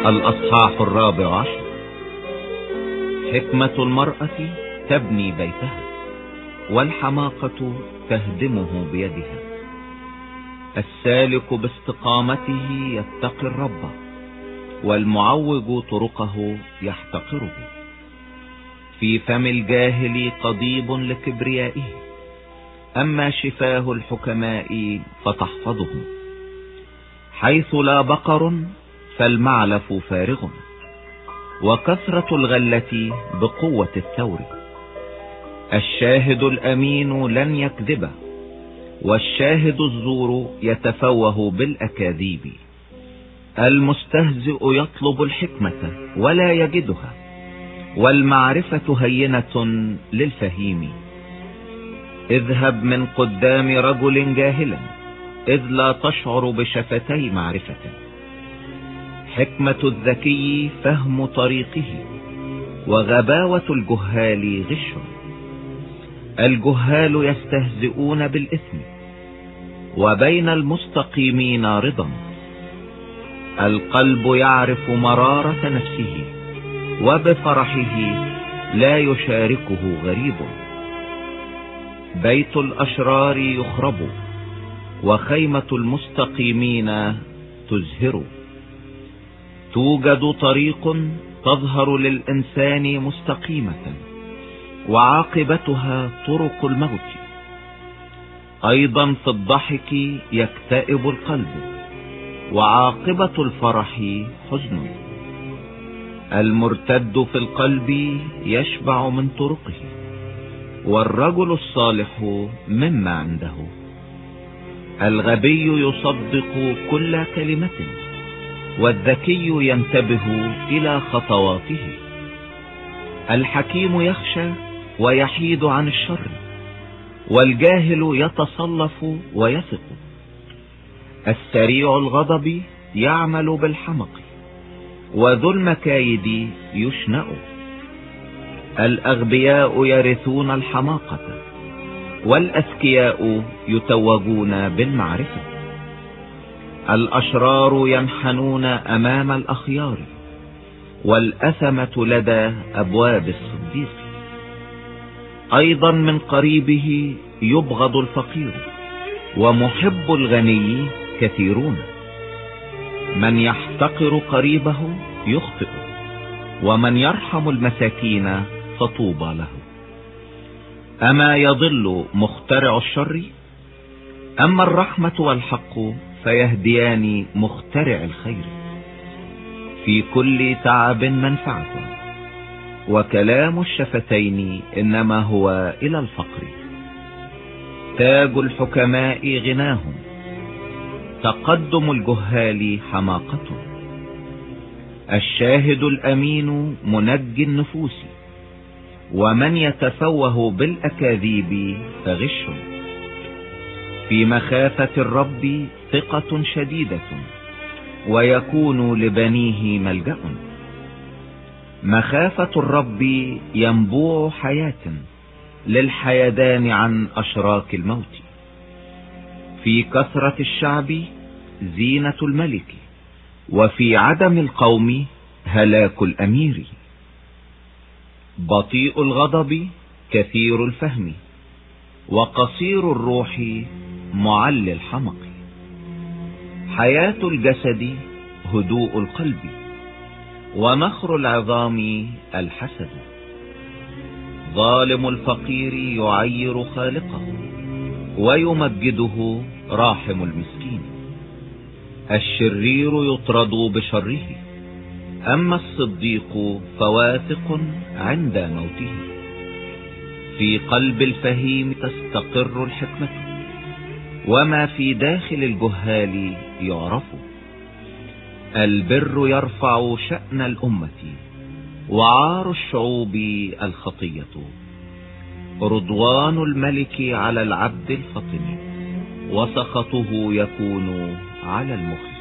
الأصحاح 14. حكمة المرأة تبني بيتها، والحماقة تهدمه بيدها. السالك باستقامته يتقي الرب، والمعوج طرقه يحتقره. في فم الجاهل قضيب لكبريائه، أما شفاه الحكماء فتحفظه. حيث لا بقر فالمعلف فارغ، وكثرة الغلة بقوة الثور. الشاهد الأمين لن يكذب، والشاهد الزور يتفوه بالأكاذيب. المستهزئ يطلب الحكمة ولا يجدها، والمعرفة هينة للفهيم. اذهب من قدام رجل جاهلا، إذ لا تشعر بشفتي معرفة. حكمة الذكي فهم طريقه، وغباوة الجهال غش. الجهال يستهزئون بالإثم، وبين المستقيمين رضا. القلب يعرف مرارة نفسه، وبفرحه لا يشاركه غريب. بيت الأشرار يخرب، وخيمة المستقيمين تزهر. توجد طريق تظهر للإنسان مستقيمة، وعاقبتها طرق الموت. أيضا في الضحك يكتئب القلب، وعاقبة الفرح حزن. المرتد في القلب يشبع من طرقه، والرجل الصالح مما عنده. الغبي يصدق كل كلمة، والذكي ينتبه إلى خطواته. الحكيم يخشى ويحيد عن الشر، والجاهل يتصلف ويثق. السريع الغضب يعمل بالحمق، وذو المكايد يشنأ. الأغبياء يرثون الحماقة، والأذكياء يتوجون بالمعرفة. الأشرار ينحنون أمام الأخيار، والأثمة لدى أبواب الصديق. أيضا من قريبه يبغض الفقير، ومحب الغني كثيرون. من يحتقر قريبه يخطئ، ومن يرحم المساكين فطوبى له. أما يضل مخترع الشر؟ أما الرحمة والحق فيهديان مخترع الخير. في كل تعب منفعة، وكلام الشفتين إنما هو إلى الفقر. تاج الحكماء غناهم، تقدم الجهال حماقة. الشاهد الأمين منجي النفوس، ومن يتفوه بالأكاذيب فغش. في مخافة الرب ثقة شديدة، ويكون لبنيه ملجأ. مخافة الرب ينبوع حياة، للحيدان عن أشراك الموت. في كثرة الشعب زينة الملك، وفي عدم القوم هلاك الأمير. بطيء الغضب كثير الفهم، وقصير الروح معل الحمق. حياة الجسد هدوء القلب، ونخر العظام الحسد. ظالم الفقير يعير خالقه، ويمجده راحم المسكين. الشرير يطرد بشره، أما الصديق فواثق عند موته. في قلب الفهيم تستقر الحكمة، وما في داخل الجهال يعرف. البر يرفع شأن الأمة، وعار الشعوب الخطية. رضوان الملك على العبد الفطن، وسخطه يكون على المخ.